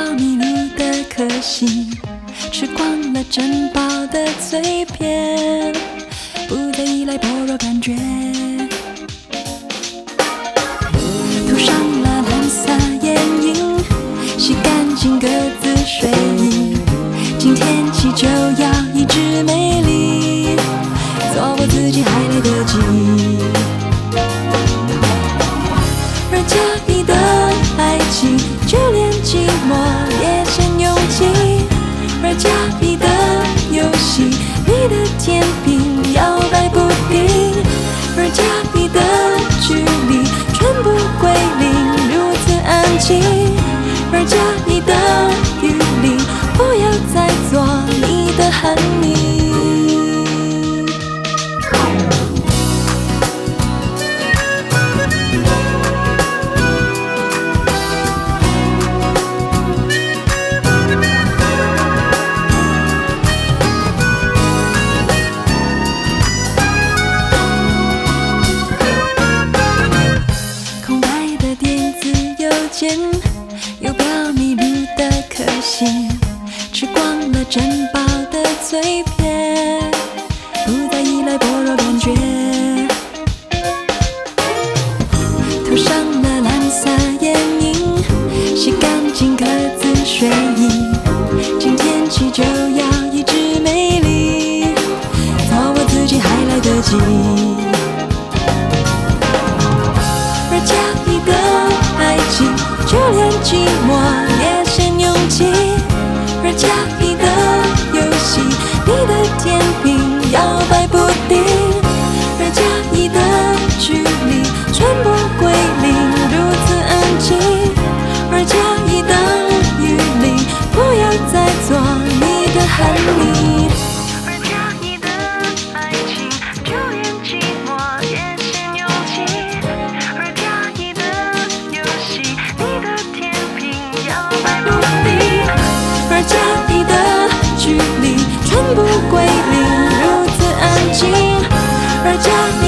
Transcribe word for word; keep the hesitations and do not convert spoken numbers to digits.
迷路的颗星，吃光了珍宝的碎片，不再依赖薄弱感觉，涂上了蓝色眼影，洗干净各自睡衣，今天起就要一直美丽，做我自己还来得及。而假意的爱情，就连寂寞也先勇气，而假意的游戏，你的天平摇摆不定，而假意的距离全部归零，如此安静，而假意的余力，不要再做你的喊你。又不要迷路的颗星，吃光了珍宝的碎片，不再依赖薄弱感觉，涂上了蓝色眼影，洗干净各自睡衣，今天起就要一直美丽，做我自己还来得及。而假意的爱情，就连寂寞也先勇气，而假意的游戏，你的天平摇摆不定，而假意的距离全部归零，如此安静，而假意的余力，不要再做你的喊你。而假意的爱情，就连寂寞也先勇气，而假意的游戏，而假意的距离全部归零，如此安静，而假意